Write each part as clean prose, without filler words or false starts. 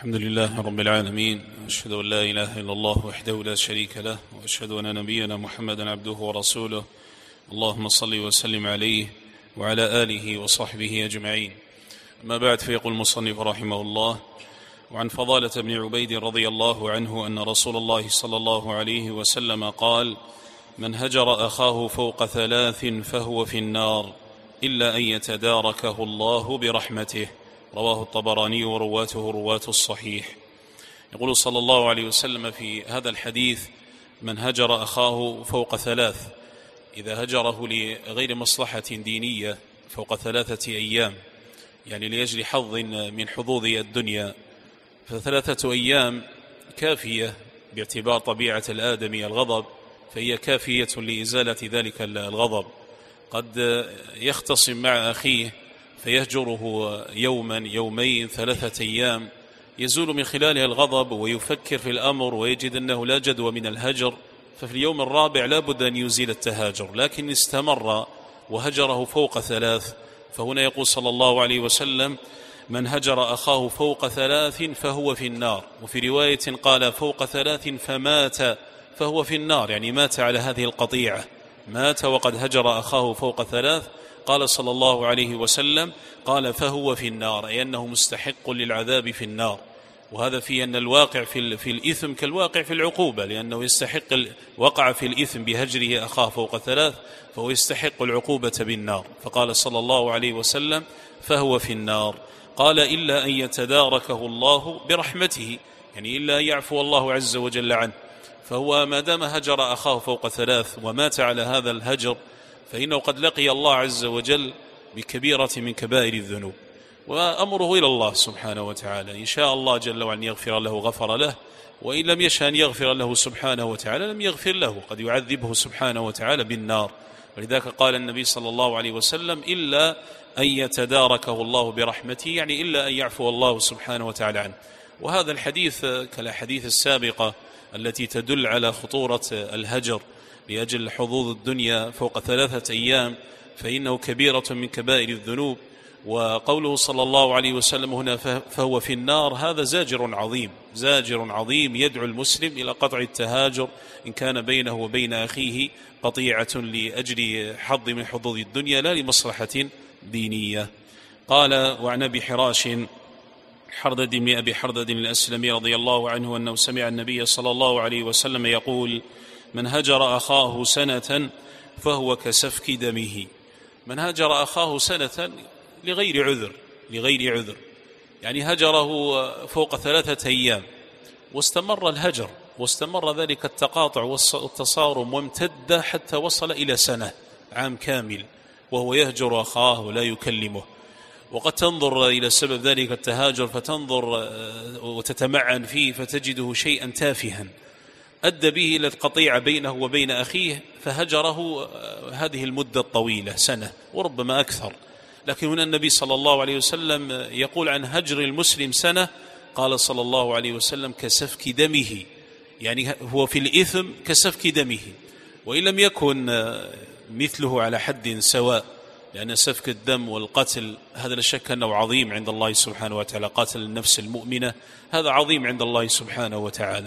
الحمد لله رب العالمين، أشهد أن لا إله إلا الله وحده لا شريك له، وأشهد أن نبينا محمدا عبده ورسوله. اللهم صل وسلم عليه وعلى آله وصحبه أجمعين. أما بعد، فيقول المصنف رحمه الله: وعن فضالة بن عبيد رضي الله عنه أن رسول الله صلى الله عليه وسلم قال: من هجر أخاه فوق 3 فهو في النار إلا أن يتداركه الله برحمته. رواه الطبراني ورواته رواة الصحيح. يقول صلى الله عليه وسلم في هذا الحديث: من هجر أخاه فوق 3، إذا هجره لغير مصلحة دينية فوق 3 أيام، يعني لأجل حظ من حظوظ الدنيا، ف3 أيام كافية باعتبار طبيعة الآدمي الغضب، فهي كافية لإزالة ذلك الغضب. قد يختصم مع أخيه فيهجره يوما يومين 3 أيام، يزول من خلالها الغضب ويفكر في الأمر ويجد أنه لا جدوى من الهجر، ففي اليوم الرابع لا بد أن يزيل التهاجر. لكن استمر وهجره فوق 3، فهنا يقول صلى الله عليه وسلم: من هجر أخاه فوق 3 فهو في النار. وفي رواية قال: فوق 3 فمات فهو في النار، يعني مات على هذه القطيعة، مات وقد هجر أخاه فوق 3. قال صلى الله عليه وسلم: قال فهو في النار، أي أنه مستحق للعذاب في النار. وهذا فيه أن الواقع في الإثم كالواقع في العقوبة، لأنه يستحق وقع في الإثم بهجره أخاه فوق 3، فهو يستحق العقوبة بالنار. فقال صلى الله عليه وسلم: فهو في النار. قال: إلا أن يتداركه الله برحمته، يعني إلا أن يعفو الله عز وجل عنه. فهو ما دام هجر أخاه فوق 3 ومات على هذا الهجر، فإنه قد لقي الله عز وجل بكبيرة من كبائر الذنوب، وأمره إلى الله سبحانه وتعالى. إن شاء الله جل وعلا أن يغفر له غفر له، وإن لم يشاء أن يغفر له سبحانه وتعالى لم يغفر له، قد يعذبه سبحانه وتعالى بالنار. ولذلك قال النبي صلى الله عليه وسلم: إلا أن يتداركه الله برحمته، يعني إلا أن يعفو الله سبحانه وتعالى عنه. وهذا الحديث كالأحاديث السابقة التي تدل على خطورة الهجر لأجل حظوظ الدنيا فوق 3 أيام، فإنه كبيرة من كبائر الذنوب. وقوله صلى الله عليه وسلم هنا فهو في النار، هذا زاجر عظيم، زاجر عظيم يدعو المسلم إلى قطع التهاجر إن كان بينه وبين أخيه قطيعة لأجل حظ من حظوظ الدنيا لا لمصلحة دينية. قال: وعن أبي حراش حردد بن أبي حردد الأسلمي رضي الله عنه أنه سمع النبي صلى الله عليه وسلم يقول: من هجر أخاه سنة فهو كسفك دمه. من هجر أخاه سنة لغير عذر، يعني هجره فوق 3 أيام، واستمر الهجر واستمر ذلك التقاطع والتصارم وامتد حتى وصل إلى سنة، عام كامل، وهو يهجر أخاه ولا يكلمه. وقد تنظر إلى سبب ذلك التهاجر فتنظر وتتمعن فيه فتجده شيئا تافها أدى به إلى القطيعة بينه وبين أخيه، فهجره هذه المدة الطويلة، سنة وربما أكثر. لكن هنا النبي صلى الله عليه وسلم يقول عن هجر المسلم سنة، قال صلى الله عليه وسلم: كسفك دمه، يعني هو في الإثم كسفك دمه، وإن لم يكن مثله على حد سواء، لأن سفك الدم والقتل هذا لا شك أنه عظيم عند الله سبحانه وتعالى. قاتل النفس المؤمنة هذا عظيم عند الله سبحانه وتعالى.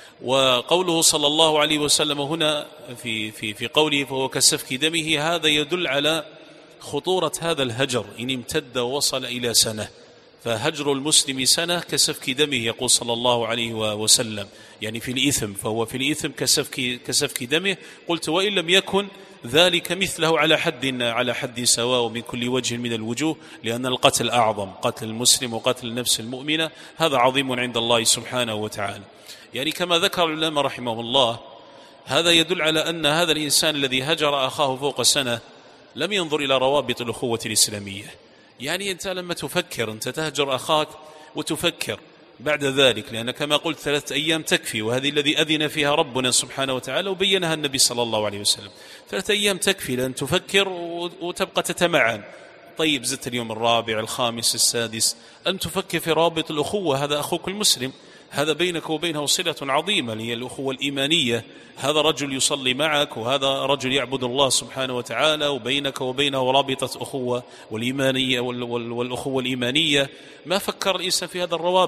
وقوله صلى الله عليه وسلم هنا في قوله فهو كسفك دمه، هذا يدل على خطورة هذا الهجر إن امتد ووصل إلى سنة. فهجر المسلم سنة كسفك دمه، يقول صلى الله عليه وسلم، يعني في الإثم، فهو في الإثم كسفك دمه. قلت: وإن لم يكن ذلك مثله على حد سواء ومن كل وجه من الوجوه، لأن القتل أعظم، قتل المسلم وقتل النفس المؤمنة هذا عظيم عند الله سبحانه وتعالى. يعني كما ذكر العلماء رحمه الله، هذا يدل على أن هذا الإنسان الذي هجر أخاه فوق سنة لم ينظر إلى روابط الأخوة الإسلامية. يعني أنت لما تفكر، أنت تهجر أخاك وتفكر بعد ذلك، لأن كما قلت 3 أيام تكفي، وهذه الذي أذن فيها ربنا سبحانه وتعالى وبينها النبي صلى الله عليه وسلم. 3 أيام تكفي لأن تفكر وتبقى تتمعن. طيب زدت اليوم الرابع، الخامس، السادس، أن تفكر في روابط الأخوة. هذا أخوك المسلم، هذا بينك وبينه صلة عظيمة، هي الأخوة الإيمانية. هذا رجل يصلي معك، وهذا رجل يعبد الله سبحانه وتعالى، وبينك وبينه رابطة أخوة والإيمانية والأخوة الإيمانية. ما فكر الإنسان في هذا الروابط،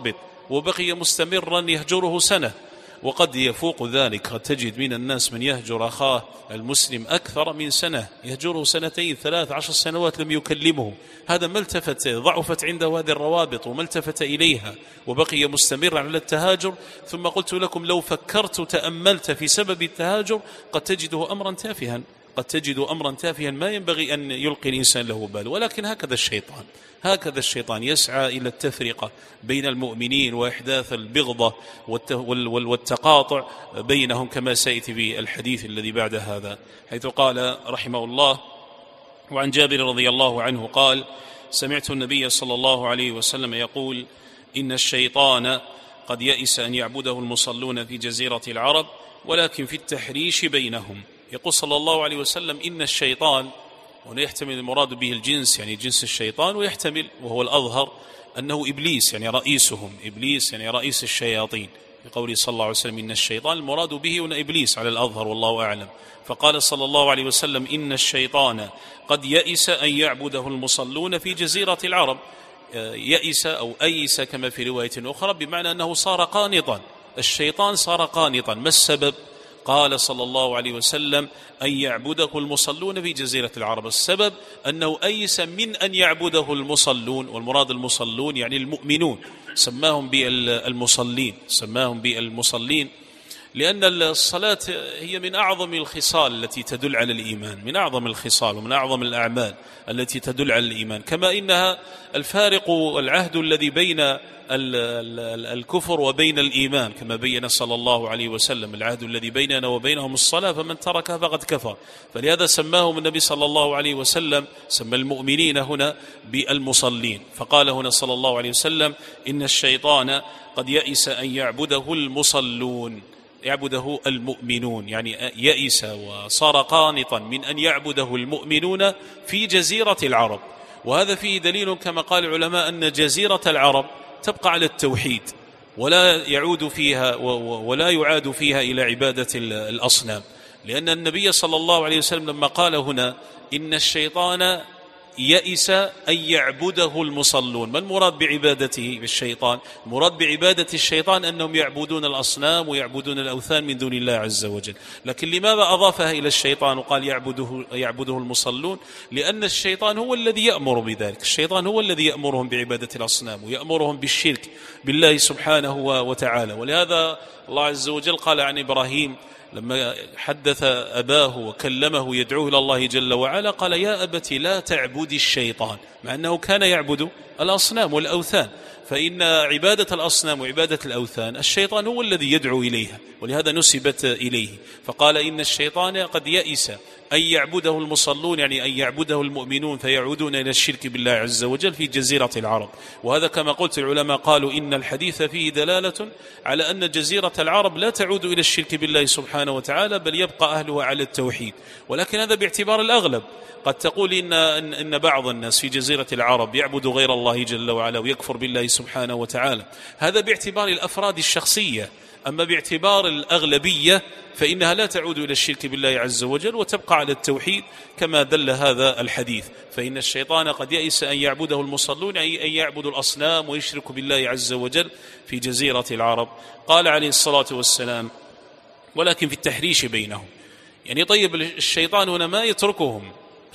وبقي مستمرا يهجره سنة، وقد يفوق ذلك. قد تجد من الناس من يهجر أخاه المسلم أكثر من سنة، يهجره 2 3 10 سنوات لم يكلمه. هذا ما التفت، ضعفت عنده هذه الروابط وما التفت إليها وبقي مستمرا على التهاجر. ثم قلت لكم لو فكرت تأملت في سبب التهاجر قد تجده أمرا تافها، قد تجد أمرا تافها ما ينبغي أن يلقي الإنسان له بال. ولكن هكذا الشيطان يسعى إلى التفرقة بين المؤمنين وإحداث البغضة والتقاطع بينهم، كما سيأتي في الحديث الذي بعد هذا، حيث قال رحمه الله: وعن جابر رضي الله عنه قال: سمعت النبي صلى الله عليه وسلم يقول: إن الشيطان قد يئس أن يعبده المصلون في جزيرة العرب ولكن في التحريش بينهم. يقول صلى الله عليه وسلم: إن الشيطان، وهنا يحتمل المراد به الجنس، يعني جنس الشيطان، ويحتمل وهو الأظهر أنه إبليس، يعني رئيسهم، إبليس يعني رئيس الشياطين، بقوله صلى الله عليه وسلم: إن الشيطان، المراد به هنا إبليس على الأظهر والله أعلم. فقال صلى الله عليه وسلم: إن الشيطان قد يئس أن يعبده المصلون في جزيرة العرب. يئس أو أيس كما في رواية أخرى، بمعنى أنه صار قانطا. الشيطان صار قانطا. ما السبب؟ قال صلى الله عليه وسلم: أن يعبده المصلون في جزيرة العرب. السبب أنه أيس من أن يعبده المصلون، والمراد المصلون يعني المؤمنون، سماهم بالمصلين، لأن الصلاة هي من أعظم الخصال التي تدل على الإيمان، من أعظم الخصال ومن أعظم الأعمال التي تدل على الإيمان، كما إنها الفارق والعهد الذي بين الكفر وبين الإيمان، كما بين صلى الله عليه وسلم: العهد الذي بيننا وبينهم الصلاة فمن تركها فقد كفر. فلهذا سماهم النبي صلى الله عليه وسلم، سمى المؤمنين هنا بالمصلين. فقال هنا صلى الله عليه وسلم: إن الشيطان قد يئس أن يعبده المصلون، يعبده المؤمنون، يعني يئس وصار قانطا من أن يعبده المؤمنون في جزيرة العرب. وهذا فيه دليل كما قال العلماء أن جزيرة العرب تبقى على التوحيد، ولا يعود فيها ولا يعاد فيها إلى عبادة الأصنام، لأن النبي صلى الله عليه وسلم لما قال هنا: إن الشيطان يئس أن يعبده المصلون. ما المراد بعبادته بالشيطان؟ المراد بعبادة الشيطان أنهم يعبدون الأصنام ويعبدون الأوثان من دون الله عز وجل. لكن لماذا أضافها إلى الشيطان وقال يعبده المصلون؟ لأن الشيطان هو الذي يأمر بذلك، الشيطان هو الذي يأمرهم بعبادة الأصنام ويأمرهم بالشرك بالله سبحانه وتعالى. ولهذا الله عز وجل قال عن إبراهيم لما حدث أباه وكلمه يدعوه إلى الله جل وعلا، قال: يا أبت لا تعبد الشيطان، مع أنه كان يعبد الأصنام والأوثان. فإن عبادة الأصنام وعبادة الأوثان الشيطان هو الذي يدعو إليها، ولهذا نسبت إليه. فقال: إن الشيطان قد يئس أن يعبده المصلون، يعني أن يعبده المؤمنون فيعودون إلى الشرك بالله عز وجل في جزيرة العرب. وهذا كما قلت العلماء قالوا إن الحديث فيه دلالة على أن جزيرة العرب لا تعود إلى الشرك بالله سبحانه وتعالى، بل يبقى أهلها على التوحيد. ولكن هذا باعتبار الأغلب. قد تقول إن بعض الناس في جزيرة العرب يعبد غير الله جل وعلا ويكفر بالله سبحانه وتعالى، هذا باعتبار الأفراد الشخصية. أما باعتبار الأغلبية فإنها لا تعود إلى الشرك بالله عز وجل وتبقى على التوحيد كما دل هذا الحديث. فإن الشيطان قد يئس أن يعبده المصلون، أي أن يعبدوا الأصنام ويشركوا بالله عز وجل في جزيرة العرب. قال عليه الصلاة والسلام: ولكن في التحريش بينهم. يعني طيب الشيطان هنا ما يتركهم،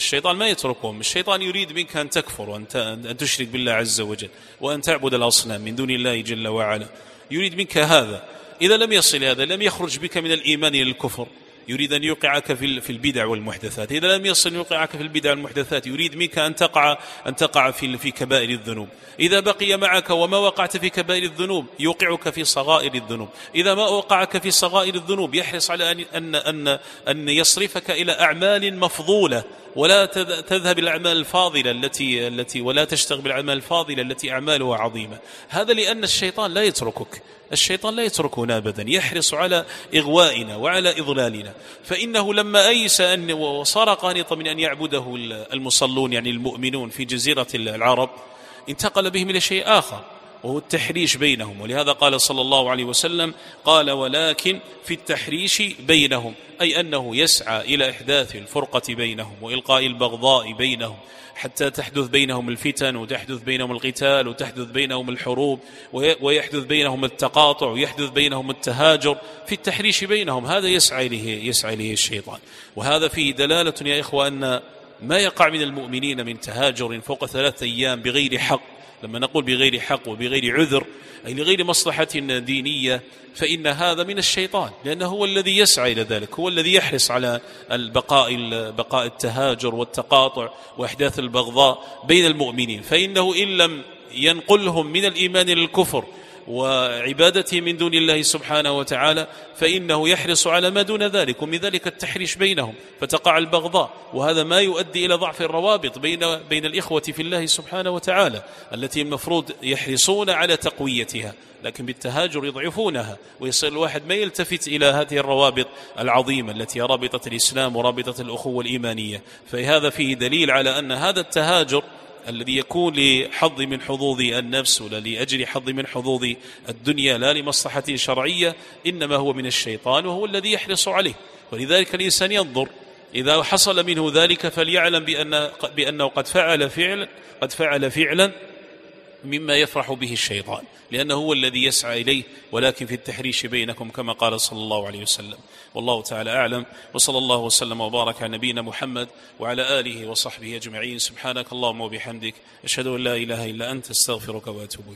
الشيطان يريد منك أن تكفر وأن تشرك بالله عز وجل وأن تعبد الأصنام من دون الله جل وعلا، يريد منك هذا. إذا لم يصل هذا لم يخرج بك من الإيمان إلى الكفر، يريد أن يوقعك في البدع والمحدثات. إذا لم يصل يوقعك في البدع والمحدثات يريد منك أن تقع في كبائر الذنوب. إذا بقي معك وما وقعت في كبائر الذنوب يوقعك في صغائر الذنوب. إذا ما وقعك في صغائر الذنوب يحرص على أن يصرفك إلى أعمال مفضولة، ولا تذهب الأعمال الفاضلة التي ولا تشتغل بالأعمال الفاضلة التي أعمالها عظيمة. هذا لأن الشيطان لا يتركك، الشيطان لا يتركنا أبدا، يحرص على إغوائنا وعلى إضلالنا. فإنه لما أيس وصار قانطا من أن يعبده المصلون يعني المؤمنون في جزيرة العرب، انتقل بهم إلى شيء آخر، وهو التحريش بينهم. ولهذا قال صلى الله عليه وسلم قال ولكن في التحريش بينهم، أي أنه يسعى إلى إحداث الفرقة بينهم وإلقاء البغضاء بينهم حتى تحدث بينهم الفتن وتحدث بينهم القتال وتحدث بينهم الحروب ويحدث بينهم التقاطع ويحدث بينهم التهاجر. في التحريش بينهم هذا يسعى إليه الشيطان. وهذا فيه دلالة يا إخوة أن ما يقع من المؤمنين من تهاجر فوق 3 أيام بغير حق، لما نقول بغير حق وبغير عذر أي لغير مصلحة دينية، فإن هذا من الشيطان، لأنه هو الذي يسعى إلى ذلك، هو الذي يحرص على بقاء التهاجر والتقاطع وإحداث البغضاء بين المؤمنين. فإنه إن لم ينقلهم من الإيمان للكفر وعبادته من دون الله سبحانه وتعالى فإنه يحرص على ما دون ذلك، ومن ذلك التحريش بينهم فتقع البغضاء. وهذا ما يؤدي إلى ضعف الروابط بين الإخوة في الله سبحانه وتعالى التي المفروض يحرصون على تقويتها، لكن بالتهاجر يضعفونها ويصير الواحد ما يلتفت إلى هذه الروابط العظيمة التي رابطة الإسلام ورابطة الأخوة الإيمانية. فهذا فيه دليل على أن هذا التهاجر الذي يكون لحظ من حظوظ النفس ولا لأجل حظ من حظوظ الدنيا لا لمصلحة شرعية إنما هو من الشيطان، وهو الذي يحرص عليه. ولذلك الإنسان ينظر إذا حصل منه ذلك فليعلم بأنه قد فعل فعلا مما يفرح به الشيطان، لأنه هو الذي يسعى إليه، ولكن في التحريش بينكم كما قال صلى الله عليه وسلم. والله تعالى أعلم، وصلى الله وسلم وبارك على نبينا محمد وعلى آله وصحبه أجمعين. سبحانك اللهم وبحمدك، أشهد أن لا إله إلا أنت، استغفرك وأتوب إليك.